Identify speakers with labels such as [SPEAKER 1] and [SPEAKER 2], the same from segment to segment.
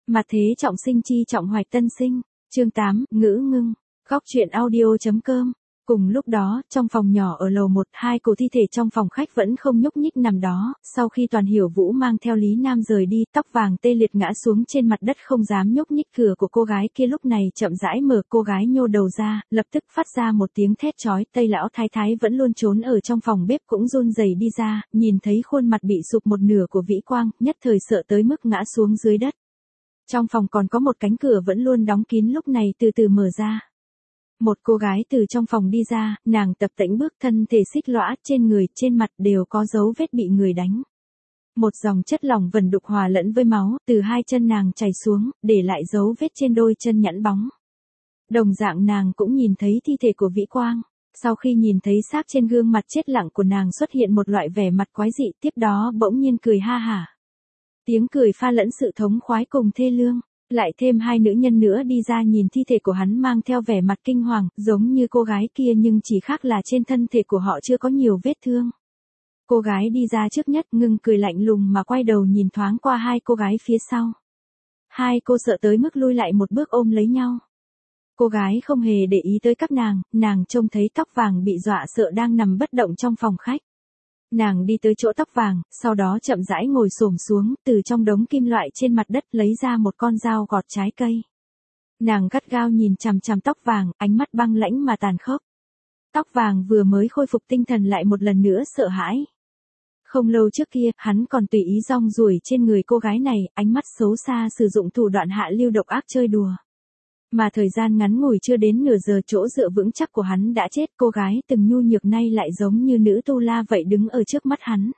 [SPEAKER 1] Mặt thế trọng sinh chi trọng hoạch tân sinh. Chương 8, ngữ ngưng. Góc truyện audio.com. Cùng lúc đó, trong phòng nhỏ ở lầu 1, hai cổ thi thể trong phòng khách vẫn không nhúc nhích nằm đó, sau khi Toàn Hiểu Vũ mang theo Lý Nam rời đi, tóc vàng tê liệt ngã xuống trên mặt đất không dám nhúc nhích. Cửa của cô gái kia lúc này chậm rãi mở, cô gái nhô đầu ra, lập tức phát ra một tiếng thét chói. Tây lão thái thái vẫn luôn trốn ở trong phòng bếp cũng run rẩy đi ra, nhìn thấy khuôn mặt bị sụp một nửa của Vĩ Quang, nhất thời sợ tới mức ngã xuống dưới đất. Trong phòng còn có một cánh cửa vẫn luôn đóng kín lúc này từ từ mở ra. Một cô gái từ trong phòng đi ra, nàng tập tễnh bước, thân thể xích lõa, trên người, trên mặt đều có dấu vết bị người đánh. Một dòng chất lỏng vẩn đục hòa lẫn với máu, từ hai chân nàng chảy xuống, để lại dấu vết trên đôi chân nhẵn bóng. Đồng dạng nàng cũng nhìn thấy thi thể của Vĩ Quang. Sau khi nhìn thấy xác trên gương mặt chết lặng của nàng xuất hiện một loại vẻ mặt quái dị, tiếp đó bỗng nhiên cười ha hả. Tiếng cười pha lẫn sự thống khoái cùng thê lương. Lại thêm hai nữ nhân nữa đi ra nhìn thi thể của hắn mang theo vẻ mặt kinh hoàng, giống như cô gái kia nhưng chỉ khác là trên thân thể của họ chưa có nhiều vết thương. Cô gái đi ra trước nhất ngừng cười lạnh lùng mà quay đầu nhìn thoáng qua hai cô gái phía sau. Hai cô sợ tới mức lui lại một bước ôm lấy nhau. Cô gái không hề để ý tới các nàng trông thấy tóc vàng bị dọa sợ đang nằm bất động trong phòng khách. Nàng đi tới chỗ tóc vàng, sau đó chậm rãi ngồi xổm xuống, từ trong đống kim loại trên mặt đất lấy ra một con dao gọt trái cây. Nàng gắt gao nhìn chằm chằm tóc vàng, ánh mắt băng lãnh mà tàn khốc. Tóc vàng vừa mới khôi phục tinh thần lại một lần nữa sợ hãi. Không lâu trước kia, hắn còn tùy ý rong ruổi trên người cô gái này, ánh mắt xấu xa sử dụng thủ đoạn hạ lưu độc ác chơi đùa. Mà thời gian ngắn ngủi chưa đến nửa giờ chỗ dựa vững chắc của hắn đã chết, cô gái từng nhu nhược nay lại giống như nữ tu la vậy đứng ở trước mắt hắn.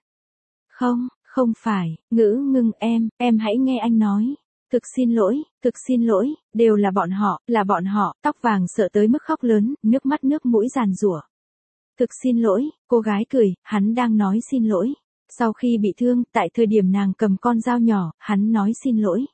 [SPEAKER 1] Không phải, ngữ ngưng em hãy nghe anh nói. Thực xin lỗi, đều là bọn họ, tóc vàng sợ tới mức khóc lớn, nước mắt nước mũi giàn giụa. Thực xin lỗi, cô gái cười, hắn đang nói xin lỗi. Sau khi bị thương, tại thời điểm nàng cầm con dao nhỏ, hắn nói xin lỗi.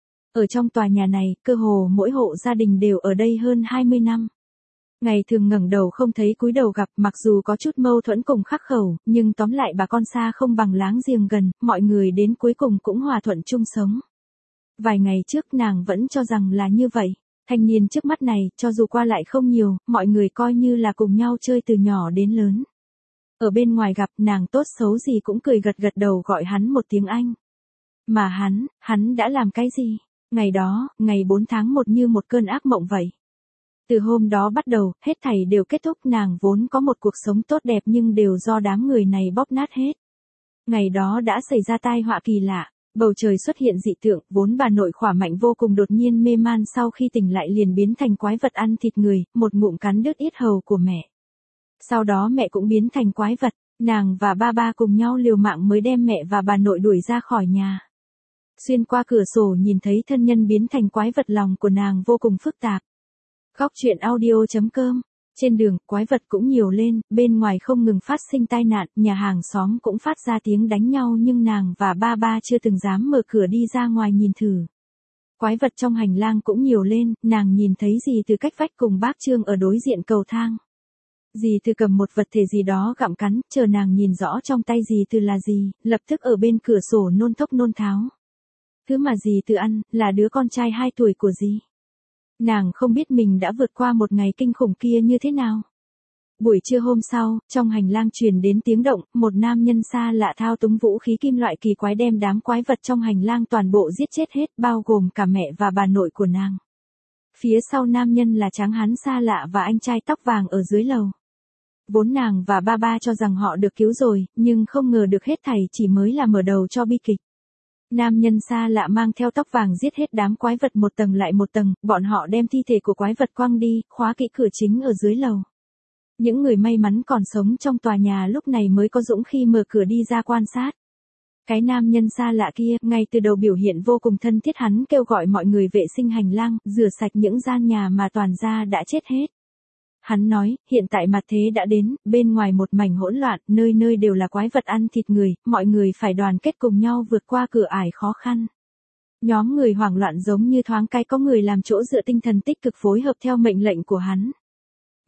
[SPEAKER 1] Ở trong tòa nhà này, cơ hồ mỗi hộ gia đình đều ở đây hơn 20 năm. Ngày thường ngẩng đầu không thấy cúi đầu gặp, mặc dù có chút mâu thuẫn cùng khắc khẩu, nhưng tóm lại bà con xa không bằng láng giềng gần, mọi người đến cuối cùng cũng hòa thuận chung sống. Vài ngày trước nàng vẫn cho rằng là như vậy. Thanh niên trước mắt này, cho dù qua lại không nhiều, mọi người coi như là cùng nhau chơi từ nhỏ đến lớn. Ở bên ngoài gặp nàng tốt xấu gì cũng cười gật gật đầu gọi hắn một tiếng anh. Mà hắn đã làm cái gì? Ngày đó, ngày 4 tháng 1 như một cơn ác mộng vậy. Từ hôm đó bắt đầu, hết thảy đều kết thúc, nàng vốn có một cuộc sống tốt đẹp nhưng đều do đám người này bóp nát hết. Ngày đó đã xảy ra tai họa kỳ lạ, bầu trời xuất hiện dị tượng, vốn bà nội khỏe mạnh vô cùng đột nhiên mê man sau khi tỉnh lại liền biến thành quái vật ăn thịt người, một ngụm cắn đứt yết hầu của mẹ. Sau đó mẹ cũng biến thành quái vật, nàng và ba cùng nhau liều mạng mới đem mẹ và bà nội đuổi ra khỏi nhà. Xuyên qua cửa sổ nhìn thấy thân nhân biến thành quái vật, lòng của nàng vô cùng phức tạp. Góc truyện audio.com. Trên đường, quái vật cũng nhiều lên, bên ngoài không ngừng phát sinh tai nạn, nhà hàng xóm cũng phát ra tiếng đánh nhau nhưng nàng và ba chưa từng dám mở cửa đi ra ngoài nhìn thử. Quái vật trong hành lang cũng nhiều lên, nàng nhìn thấy dì từ cách vách cùng bác Trương ở đối diện cầu thang. Dì từ cầm một vật thể gì đó gặm cắn, chờ nàng nhìn rõ trong tay dì từ là gì, lập tức ở bên cửa sổ nôn thốc nôn tháo. Thứ mà dì từ ăn, là đứa con trai 2 tuổi của dì. Nàng không biết mình đã vượt qua một ngày kinh khủng kia như thế nào. Buổi trưa hôm sau, trong hành lang truyền đến tiếng động, một nam nhân xa lạ thao túng vũ khí kim loại kỳ quái đem đám quái vật trong hành lang toàn bộ giết chết hết, bao gồm cả mẹ và bà nội của nàng. Phía sau nam nhân là tráng hán xa lạ và anh trai tóc vàng ở dưới lầu. Vốn nàng và ba cho rằng họ được cứu rồi, nhưng không ngờ được hết thảy chỉ mới là mở đầu cho bi kịch. Nam nhân xa lạ mang theo tóc vàng giết hết đám quái vật một tầng lại một tầng, bọn họ đem thi thể của quái vật quăng đi, khóa kỹ cửa chính ở dưới lầu. Những người may mắn còn sống trong tòa nhà lúc này mới có dũng khí mở cửa đi ra quan sát. Cái nam nhân xa lạ kia, ngay từ đầu biểu hiện vô cùng thân thiết, hắn kêu gọi mọi người vệ sinh hành lang, rửa sạch những gian nhà mà toàn gia đã chết hết. Hắn nói, hiện tại mặt thế đã đến, bên ngoài một mảnh hỗn loạn, nơi nơi đều là quái vật ăn thịt người, mọi người phải đoàn kết cùng nhau vượt qua cửa ải khó khăn. Nhóm người hoảng loạn giống như thoáng cái có người làm chỗ dựa tinh thần tích cực phối hợp theo mệnh lệnh của hắn.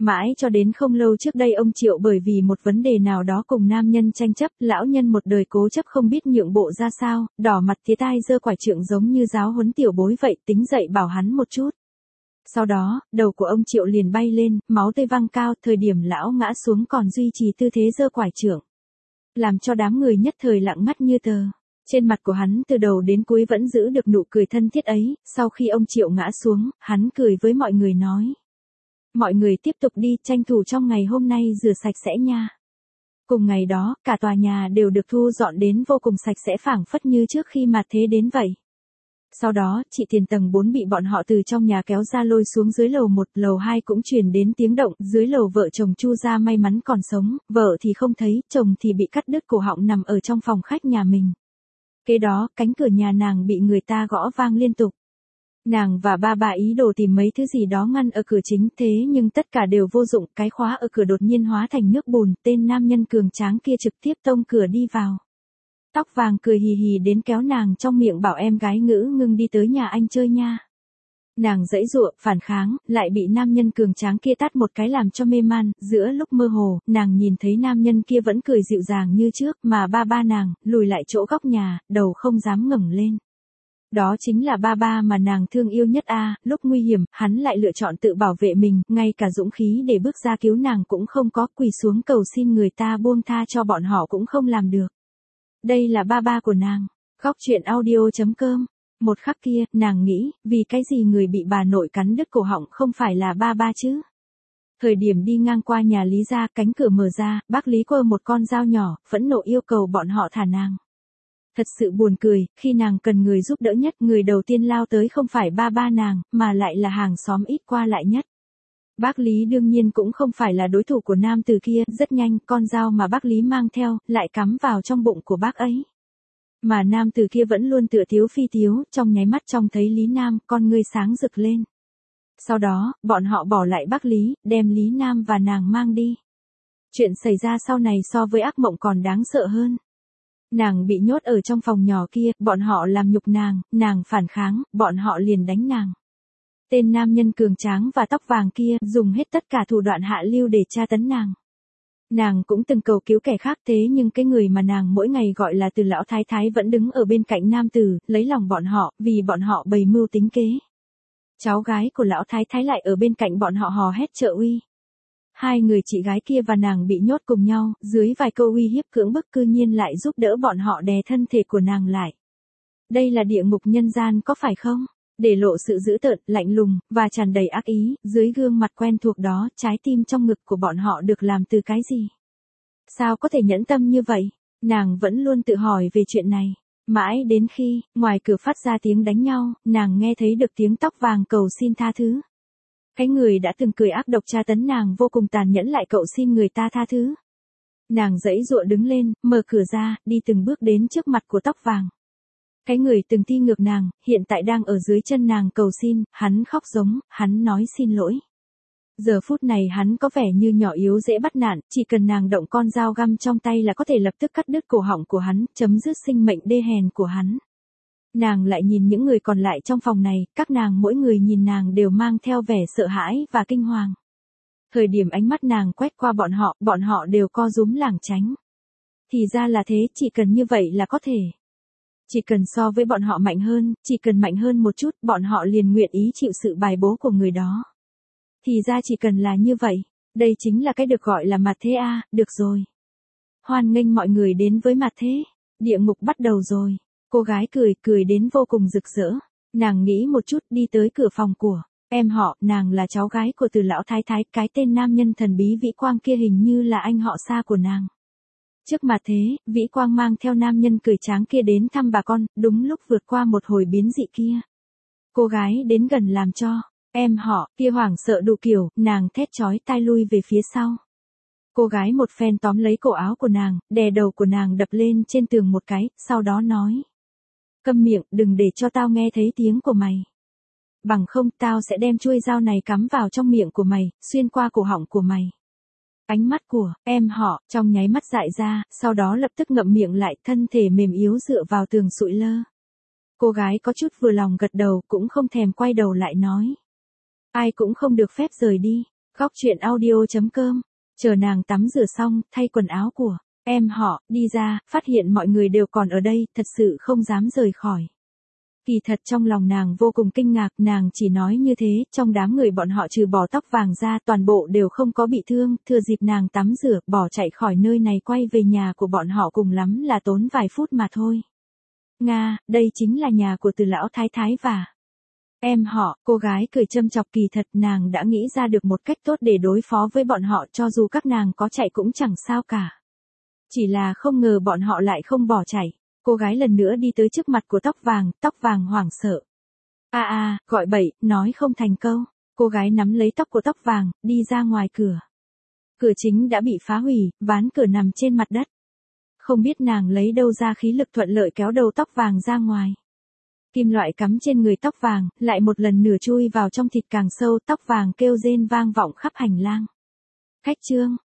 [SPEAKER 1] Mãi cho đến không lâu trước đây ông Triệu bởi vì một vấn đề nào đó cùng nam nhân tranh chấp, lão nhân một đời cố chấp không biết nhượng bộ ra sao, đỏ mặt tía tai giơ quải trượng giống như giáo huấn tiểu bối vậy, tính dậy bảo hắn một chút. Sau đó, đầu của ông Triệu liền bay lên, máu tươi văng cao, thời điểm lão ngã xuống còn duy trì tư thế giơ quải trượng, làm cho đám người nhất thời lặng ngắt như tờ. Trên mặt của hắn từ đầu đến cuối vẫn giữ được nụ cười thân thiết ấy, sau khi ông Triệu ngã xuống, hắn cười với mọi người nói. Mọi người tiếp tục đi, tranh thủ trong ngày hôm nay rửa sạch sẽ nha. Cùng ngày đó, cả tòa nhà đều được thu dọn đến vô cùng sạch sẽ phảng phất như trước khi mà thế đến vậy. Sau đó, chị Tiền tầng 4 bị bọn họ từ trong nhà kéo ra lôi xuống dưới lầu 1, lầu 2 cũng truyền đến tiếng động, dưới lầu vợ chồng Chu gia may mắn còn sống, vợ thì không thấy, chồng thì bị cắt đứt cổ họng nằm ở trong phòng khách nhà mình. Kế đó, cánh cửa nhà nàng bị người ta gõ vang liên tục. Nàng và ba ý đồ tìm mấy thứ gì đó ngăn ở cửa chính, thế nhưng tất cả đều vô dụng, cái khóa ở cửa đột nhiên hóa thành nước bùn, tên nam nhân cường tráng kia trực tiếp tông cửa đi vào. Tóc vàng cười hì hì đến kéo nàng trong miệng bảo em gái ngữ ngưng đi tới nhà anh chơi nha. Nàng giãy giụa, phản kháng, lại bị nam nhân cường tráng kia tát một cái làm cho mê man, giữa lúc mơ hồ, nàng nhìn thấy nam nhân kia vẫn cười dịu dàng như trước, mà ba nàng, lùi lại chỗ góc nhà, đầu không dám ngẩng lên. Đó chính là ba mà nàng thương yêu nhất a, lúc nguy hiểm, hắn lại lựa chọn tự bảo vệ mình, ngay cả dũng khí để bước ra cứu nàng cũng không có, quỳ xuống cầu xin người ta buông tha cho bọn họ cũng không làm được. Đây là ba của nàng. Góc truyện audio.com. Một khắc kia, nàng nghĩ, vì cái gì người bị bà nội cắn đứt cổ họng không phải là ba chứ? Thời điểm đi ngang qua nhà Lý gia, cánh cửa mở ra, bác Lý quơ một con dao nhỏ, phẫn nộ yêu cầu bọn họ thả nàng. Thật sự buồn cười, khi nàng cần người giúp đỡ nhất, người đầu tiên lao tới không phải ba nàng, mà lại là hàng xóm ít qua lại nhất. Bác Lý đương nhiên cũng không phải là đối thủ của nam từ kia, rất nhanh, con dao mà bác Lý mang theo, lại cắm vào trong bụng của bác ấy. Mà nam từ kia vẫn luôn tựa thiếu phi thiếu, trong nháy mắt trông thấy Lý Nam, con ngươi sáng rực lên. Sau đó, bọn họ bỏ lại bác Lý, đem Lý Nam và nàng mang đi. Chuyện xảy ra sau này so với ác mộng còn đáng sợ hơn. Nàng bị nhốt ở trong phòng nhỏ kia, bọn họ làm nhục nàng phản kháng, bọn họ liền đánh nàng. Tên nam nhân cường tráng và tóc vàng kia dùng hết tất cả thủ đoạn hạ lưu để tra tấn nàng. Nàng cũng từng cầu cứu kẻ khác, thế nhưng cái người mà nàng mỗi ngày gọi là Từ lão thái thái vẫn đứng ở bên cạnh nam tử, lấy lòng bọn họ, vì bọn họ bày mưu tính kế. Cháu gái của lão thái thái lại ở bên cạnh bọn họ hò hét trợ uy. Hai người chị gái kia và nàng bị nhốt cùng nhau, dưới vài câu uy hiếp cưỡng bức cư nhiên lại giúp đỡ bọn họ đè thân thể của nàng lại. Đây là địa ngục nhân gian có phải không? Để lộ sự dữ tợn, lạnh lùng, và tràn đầy ác ý, dưới gương mặt quen thuộc đó, trái tim trong ngực của bọn họ được làm từ cái gì? Sao có thể nhẫn tâm như vậy? Nàng vẫn luôn tự hỏi về chuyện này. Mãi đến khi, ngoài cửa phát ra tiếng đánh nhau, nàng nghe thấy được tiếng tóc vàng cầu xin tha thứ. Cái người đã từng cười ác độc tra tấn nàng vô cùng tàn nhẫn lại cậu xin người ta tha thứ. Nàng giãy giụa đứng lên, mở cửa ra, đi từng bước đến trước mặt của tóc vàng. Cái người từng thi ngược nàng, hiện tại đang ở dưới chân nàng cầu xin, hắn khóc giống, hắn nói xin lỗi. Giờ phút này hắn có vẻ như nhỏ yếu dễ bắt nạt, chỉ cần nàng động con dao găm trong tay là có thể lập tức cắt đứt cổ họng của hắn, chấm dứt sinh mệnh đê hèn của hắn. Nàng lại nhìn những người còn lại trong phòng này, các nàng mỗi người nhìn nàng đều mang theo vẻ sợ hãi và kinh hoàng. Thời điểm ánh mắt nàng quét qua bọn họ đều co rúm lảng tránh. Thì ra là thế, chỉ cần như vậy là có thể. Chỉ cần so với bọn họ mạnh hơn, chỉ cần mạnh hơn một chút, bọn họ liền nguyện ý chịu sự bài bố của người đó. Thì ra chỉ cần là như vậy, đây chính là cái được gọi là mặt thế a, được rồi. Hoan nghênh mọi người đến với mặt thế, địa ngục bắt đầu rồi. Cô gái cười đến vô cùng rực rỡ. Nàng nghĩ một chút đi tới cửa phòng của em họ, nàng là cháu gái của Từ lão thái thái, cái tên nam nhân thần bí Vĩ Quang kia hình như là anh họ xa của nàng. Trước mặt thế, Vĩ Quang mang theo nam nhân cười tráng kia đến thăm bà con, đúng lúc vượt qua một hồi biến dị kia. Cô gái đến gần làm cho em họ kia hoảng sợ đủ kiểu, nàng thét chói tai lui về phía sau. Cô gái một phen tóm lấy cổ áo của nàng, đè đầu của nàng đập lên trên tường một cái, sau đó nói. Câm miệng, đừng để cho tao nghe thấy tiếng của mày. Bằng không, tao sẽ đem chuôi dao này cắm vào trong miệng của mày, xuyên qua cổ họng của mày. Ánh mắt của em họ trong nháy mắt dại ra, sau đó lập tức ngậm miệng lại, thân thể mềm yếu dựa vào tường sụi lơ. Cô gái có chút vừa lòng gật đầu, cũng không thèm quay đầu lại nói. Ai cũng không được phép rời đi. Góc chuyện audio.com. Chờ nàng tắm rửa xong, thay quần áo của em họ, đi ra, phát hiện mọi người đều còn ở đây, thật sự không dám rời khỏi. Kỳ thật trong lòng nàng vô cùng kinh ngạc, nàng chỉ nói như thế, trong đám người bọn họ trừ bỏ Tóc Vàng ra, toàn bộ đều không có bị thương, thừa dịp nàng tắm rửa, bỏ chạy khỏi nơi này quay về nhà của bọn họ, cùng lắm là tốn vài phút mà thôi. Nga, đây chính là nhà của Từ lão thái thái và em họ. Cô gái cười châm chọc, kỳ thật nàng đã nghĩ ra được một cách tốt để đối phó với bọn họ, cho dù các nàng có chạy cũng chẳng sao cả. Chỉ là không ngờ bọn họ lại không bỏ chạy. Cô gái lần nữa đi tới trước mặt của Tóc Vàng hoảng sợ. Gọi bậy, nói không thành câu. Cô gái nắm lấy tóc của Tóc Vàng, đi ra ngoài cửa. Cửa chính đã bị phá hủy, ván cửa nằm trên mặt đất. Không biết nàng lấy đâu ra khí lực thuận lợi kéo đầu Tóc Vàng ra ngoài. Kim loại cắm trên người Tóc Vàng, lại một lần nữa chui vào trong thịt càng sâu, Tóc Vàng kêu rên vang vọng khắp hành lang. Khách trương,